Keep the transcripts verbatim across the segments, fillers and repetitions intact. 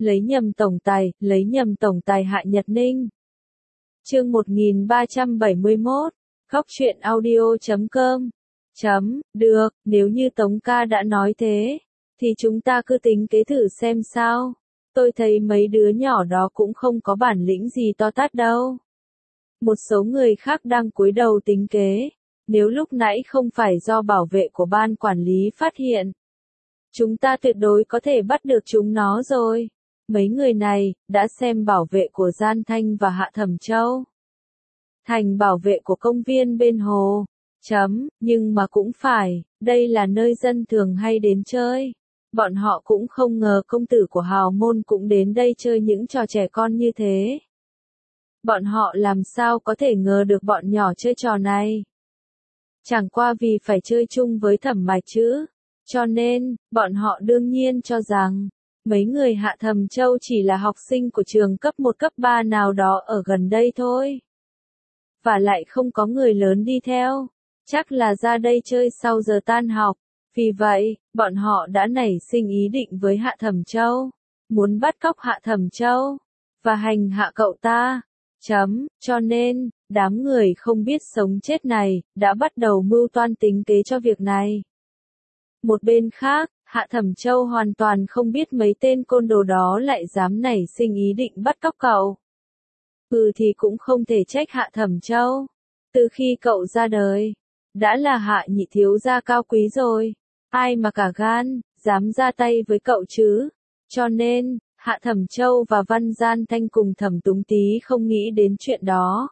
lấy nhầm tổng tài, lấy nhầm tổng tài Hạ Nhật Ninh. Chương một nghìn ba trăm bảy mươi mốt, Góc truyện audio chấm com. Chấm, được, nếu như Tống ca đã nói thế, thì chúng ta cứ tính kế thử xem sao. Tôi thấy mấy đứa nhỏ đó cũng không có bản lĩnh gì to tát đâu. Một số người khác đang cúi đầu tính kế, nếu lúc nãy không phải do bảo vệ của ban quản lý phát hiện, chúng ta tuyệt đối có thể bắt được chúng nó rồi. Mấy người này, đã xem bảo vệ của Gian Thanh và Hạ Thẩm Châu. Thành bảo vệ của công viên bên hồ. Chấm, nhưng mà cũng phải, đây là nơi dân thường hay đến chơi. Bọn họ cũng không ngờ công tử của hào môn cũng đến đây chơi những trò trẻ con như thế. Bọn họ làm sao có thể ngờ được bọn nhỏ chơi trò này. Chẳng qua vì phải chơi chung với Thẩm Mạch chứ. Cho nên, bọn họ đương nhiên cho rằng, mấy người Hạ Thẩm Châu chỉ là học sinh của trường cấp một cấp ba nào đó ở gần đây thôi. Và lại không có người lớn đi theo, chắc là ra đây chơi sau giờ tan học. Vì vậy, bọn họ đã nảy sinh ý định với Hạ Thẩm Châu, muốn bắt cóc Hạ Thẩm Châu, và hành hạ cậu ta. Chấm, cho nên, đám người không biết sống chết này, đã bắt đầu mưu toan tính kế cho việc này. Một bên khác, Hạ Thẩm Châu hoàn toàn không biết mấy tên côn đồ đó lại dám nảy sinh ý định bắt cóc cậu. Ừ thì cũng không thể trách Hạ Thẩm Châu. Từ khi cậu ra đời, đã là Hạ nhị thiếu gia cao quý rồi. Ai mà cả gan, dám ra tay với cậu chứ. Cho nên, Hạ Thẩm Châu và Văn Gian Thanh cùng Thẩm Túng Tý không nghĩ đến chuyện đó.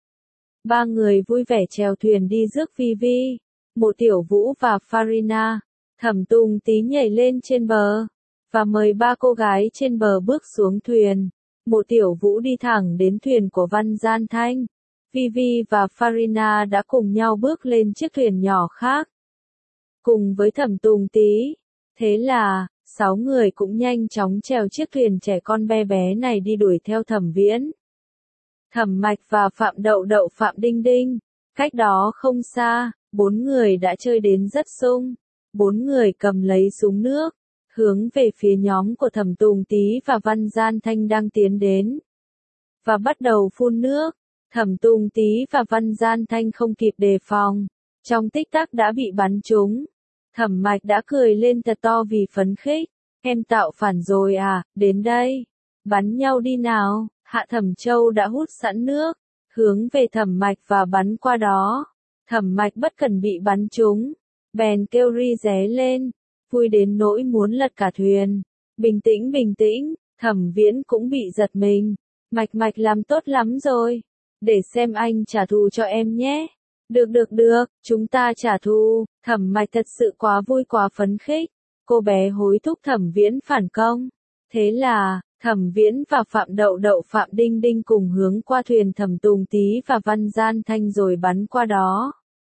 Ba người vui vẻ chèo thuyền đi rước Vi Vi, Mộ Tiểu Vũ và Farina. Thẩm Tùng Tý nhảy lên trên bờ, và mời ba cô gái trên bờ bước xuống thuyền. Mộ Tiểu Vũ đi thẳng đến thuyền của Văn Gian Thanh. Vi Vi và Farina đã cùng nhau bước lên chiếc thuyền nhỏ khác, cùng với Thẩm Tùng Tý. Thế là, sáu người cũng nhanh chóng chèo chiếc thuyền trẻ con bé bé này đi đuổi theo Thẩm Viễn, Thẩm Mạch và Phạm Đậu Đậu Phạm Đinh Đinh. Cách đó không xa, bốn người đã chơi đến rất sung. Bốn người cầm lấy súng nước, hướng về phía nhóm của Thẩm Tùng Tý và Văn Gian Thanh đang tiến đến, và bắt đầu phun nước. Thẩm Tùng Tý và Văn Gian Thanh không kịp đề phòng, trong tích tắc đã bị bắn trúng. Thẩm Mạch đã cười lên thật to vì phấn khích. Em tạo phản rồi à, đến đây. Bắn nhau đi nào. Hạ Thẩm Châu đã hút sẵn nước, hướng về Thẩm Mạch và bắn qua đó. Thẩm Mạch bất cần bị bắn trúng, bèn kêu ri ré lên, vui đến nỗi muốn lật cả thuyền. Bình tĩnh bình tĩnh, Thẩm Viễn cũng bị giật mình. Mạch Mạch làm tốt lắm rồi. Để xem anh trả thù cho em nhé. Được được được, chúng ta trả thù. Thẩm Mạch thật sự quá vui quá phấn khích. Cô bé hối thúc Thẩm Viễn phản công. Thế là, Thẩm Viễn và Phạm Đậu Đậu Phạm Đinh Đinh cùng hướng qua thuyền Thẩm Tùng Tý và Văn Gian Thanh rồi bắn qua đó.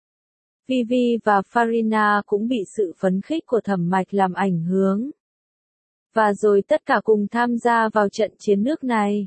Vi Vi và Farina cũng bị sự phấn khích của Thẩm Mạch làm ảnh hưởng, và rồi tất cả cùng tham gia vào trận chiến nước này.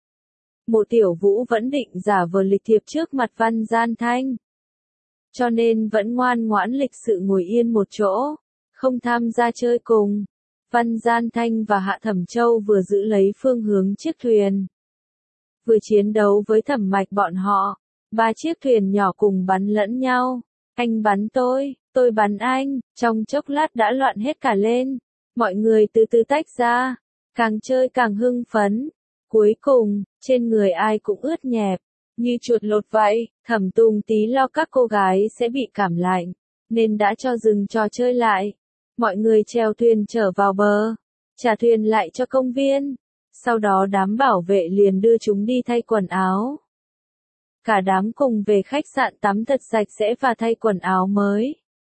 Mộ Tiểu Vũ vẫn định giả vờ lịch thiệp trước mặt Văn Gian Thanh, cho nên vẫn ngoan ngoãn lịch sự ngồi yên một chỗ, không tham gia chơi cùng. Văn Gian Thanh và Hạ Thẩm Châu vừa giữ lấy phương hướng chiếc thuyền, vừa chiến đấu với Thẩm Mạch bọn họ. Ba chiếc thuyền nhỏ cùng bắn lẫn nhau. Anh bắn tôi, tôi bắn anh, trong chốc lát đã loạn hết cả lên. Mọi người từ từ tách ra, càng chơi càng hưng phấn. Cuối cùng, trên người ai cũng ướt nhẹp, như chuột lột vậy. Thẩm Tùng Tý lo các cô gái sẽ bị cảm lạnh, nên đã cho dừng trò chơi lại. Mọi người chèo thuyền trở vào bờ, trả thuyền lại cho công viên. Sau đó đám bảo vệ liền đưa chúng đi thay quần áo. Cả đám cùng về khách sạn tắm thật sạch sẽ và thay quần áo mới.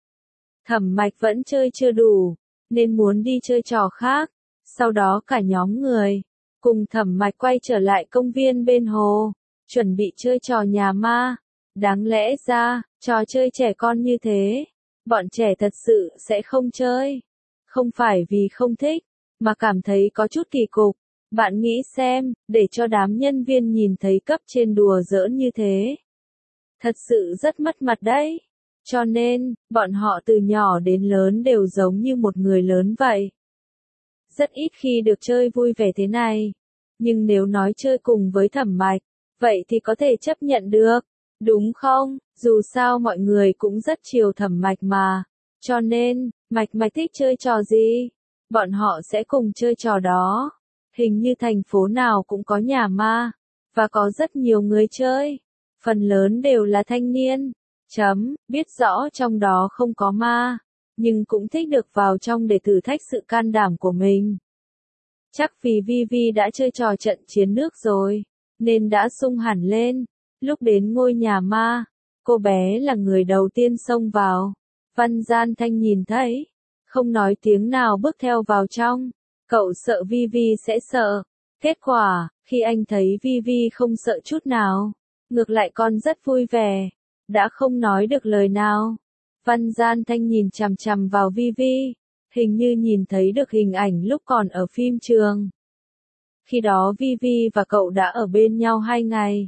Thẩm Mạch vẫn chơi chưa đủ, nên muốn đi chơi trò khác. Sau đó cả nhóm người, cùng Thẩm Mạch quay trở lại công viên bên hồ, chuẩn bị chơi trò nhà ma. Đáng lẽ ra, trò chơi trẻ con như thế, bọn trẻ thật sự sẽ không chơi. Không phải vì không thích, mà cảm thấy có chút kỳ cục. Bạn nghĩ xem, để cho đám nhân viên nhìn thấy cấp trên đùa giỡn như thế, thật sự rất mất mặt đấy. Cho nên, bọn họ từ nhỏ đến lớn đều giống như một người lớn vậy. rất ít khi được chơi vui vẻ thế này. Nhưng nếu nói chơi cùng với Thẩm Mạch, vậy thì có thể chấp nhận được, đúng không? Dù sao mọi người cũng rất chiều Thẩm Mạch mà. Cho nên, Mạch Mạch thích chơi trò gì? Bọn họ sẽ cùng chơi trò đó. Hình như thành phố nào cũng có nhà ma, và có rất nhiều người chơi. Phần lớn đều là thanh niên. Chấm, biết rõ trong đó không có ma, nhưng cũng thích được vào trong để thử thách sự can đảm của mình. Chắc vì Vi Vi đã chơi trò trận chiến nước rồi, nên đã sung hẳn lên. Lúc đến ngôi nhà ma, cô bé là người đầu tiên xông vào. Văn Gian Thanh nhìn thấy, không nói tiếng nào bước theo vào trong. Cậu sợ Vi Vi sẽ sợ. Kết quả, khi anh thấy Vi Vi không sợ chút nào, ngược lại còn rất vui vẻ, đã không nói được lời nào. Văn Gian Thanh nhìn chằm chằm vào Vi Vi, hình như nhìn thấy được hình ảnh lúc còn ở phim trường. Khi đó Vi Vi và cậu đã ở bên nhau hai ngày.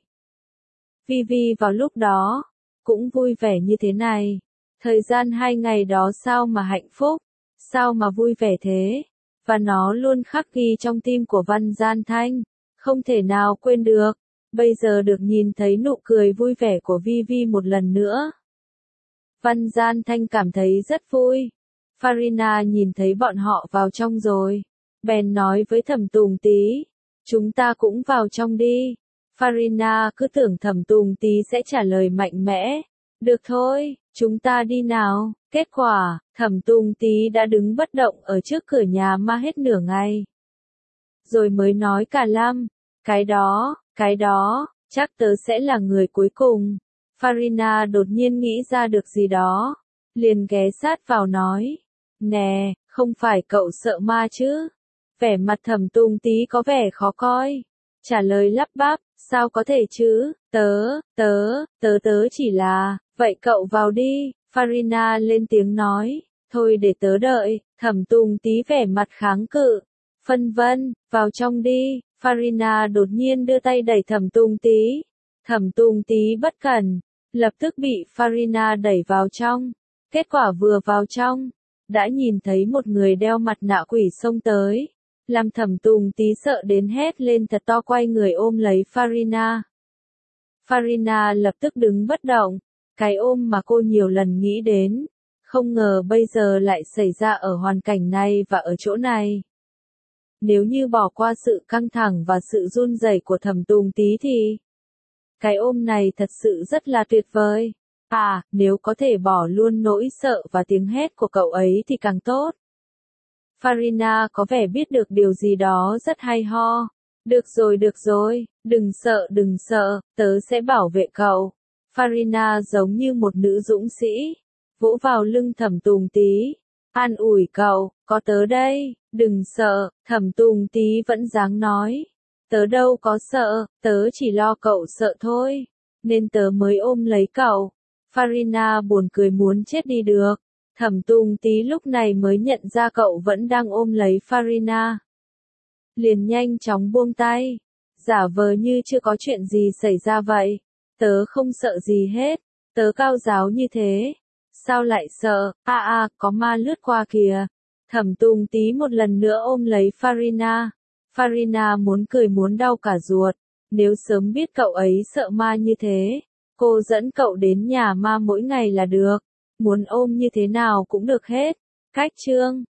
Vi Vi vào lúc đó, cũng vui vẻ như thế này. Thời gian hai ngày đó sao mà hạnh phúc, sao mà vui vẻ thế. Và nó luôn khắc ghi trong tim của Văn Gian Thanh, không thể nào quên được. Bây giờ được nhìn thấy nụ cười vui vẻ của Vi Vi một lần nữa. Văn Gian Thanh cảm thấy rất vui. Farina nhìn thấy bọn họ vào trong rồi, bèn nói với Thẩm Tùng Tý, chúng ta cũng vào trong đi. Farina cứ tưởng Thẩm Tùng Tý sẽ trả lời mạnh mẽ, được thôi, chúng ta đi nào. Kết quả, Thẩm Tùng Tý đã đứng bất động ở trước cửa nhà ma hết nửa ngày. Rồi mới nói cả lăm, cái đó, cái đó, chắc tớ sẽ là người cuối cùng. Farina đột nhiên nghĩ ra được gì đó, liền ghé sát vào nói, nè, không phải cậu sợ ma chứ? Vẻ mặt Thẩm Tùng Tý có vẻ khó coi, trả lời lắp bắp, sao có thể chứ, tớ, tớ, tớ tớ chỉ là, vậy cậu vào đi. Farina lên tiếng nói, thôi để tớ đợi. Thẩm Tùng Tý vẻ mặt kháng cự, phân vân, vào trong đi. Farina đột nhiên đưa tay đẩy Thẩm Tùng Tý. Thẩm Tùng Tý bất cẩn, lập tức bị Farina đẩy vào trong. Kết quả vừa vào trong, đã nhìn thấy một người đeo mặt nạ quỷ xông tới, làm Thẩm Tùng Tý sợ đến hét lên thật to, quay người ôm lấy Farina. Farina lập tức đứng bất động, cái ôm mà cô nhiều lần nghĩ đến, không ngờ bây giờ lại xảy ra ở hoàn cảnh này và ở chỗ này. Nếu như bỏ qua sự căng thẳng và sự run rẩy của Thẩm Tùng Tý thì cái ôm này thật sự rất là tuyệt vời. À, nếu có thể bỏ luôn nỗi sợ và tiếng hét của cậu ấy thì càng tốt. Farina có vẻ biết được điều gì đó rất hay ho. Được rồi được rồi, đừng sợ đừng sợ, tớ sẽ bảo vệ cậu. Farina giống như một nữ dũng sĩ, vỗ vào lưng Thẩm Tùng Tý, an ủi cậu, có tớ đây, đừng sợ. Thẩm Tùng Tý vẫn dáng nói, tớ đâu có sợ, tớ chỉ lo cậu sợ thôi, nên tớ mới ôm lấy cậu. Farina buồn cười muốn chết đi được. Thẩm Tùng Tý lúc này mới nhận ra cậu vẫn đang ôm lấy Farina. Liền nhanh chóng buông tay, giả vờ như chưa có chuyện gì xảy ra vậy. Tớ không sợ gì hết, tớ cao giáo như thế. Sao lại sợ, a à, a, à, có ma lướt qua kìa. Thẩm Tùng Tý một lần nữa ôm lấy Farina. Farina muốn cười muốn đau cả ruột. Nếu sớm biết cậu ấy sợ ma như thế, cô dẫn cậu đến nhà ma mỗi ngày là được. Muốn ôm như thế nào cũng được hết. Cách chương